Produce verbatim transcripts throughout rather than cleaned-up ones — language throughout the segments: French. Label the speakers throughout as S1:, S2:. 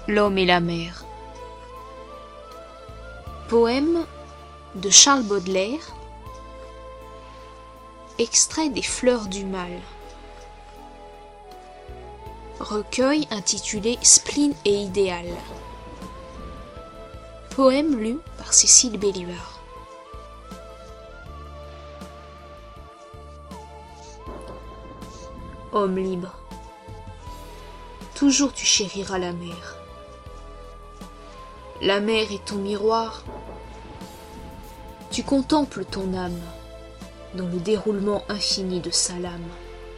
S1: L'homme et la mer. Poème de Charles Baudelaire, extrait des Fleurs du mal. Recueil intitulé Spleen et idéal. Poème lu par Cécile Belluard. Homme libre, toujours tu chériras la mer. La mer est ton miroir. Tu contemples ton âme dans le déroulement infini de sa lame.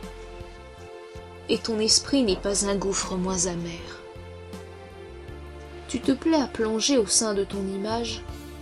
S1: Et ton esprit n'est pas un gouffre moins amer. Tu te plais à plonger au sein de ton image.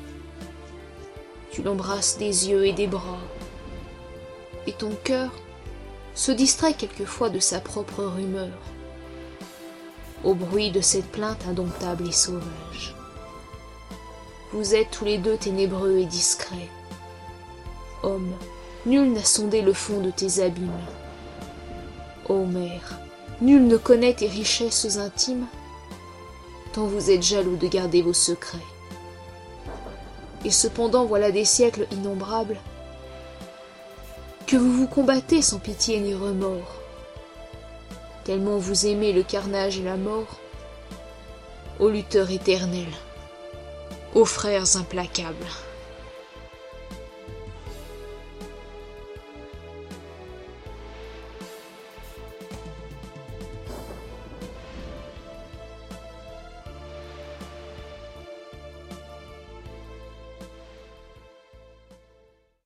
S1: Tu l'embrasses des yeux et des bras. Et ton cœur se distrait quelquefois de sa propre rumeur, au bruit de cette plainte indomptable et sauvage. Vous êtes tous les deux ténébreux et discrets. Homme, nul n'a sondé le fond de tes abîmes. Ô mère, nul ne connaît tes richesses intimes, tant vous êtes jaloux de garder vos secrets. Et cependant voilà des siècles innombrables que vous vous combattez sans pitié ni remords, tellement vous aimez le carnage et la mort. Ô lutteurs éternels, ô frères implacables.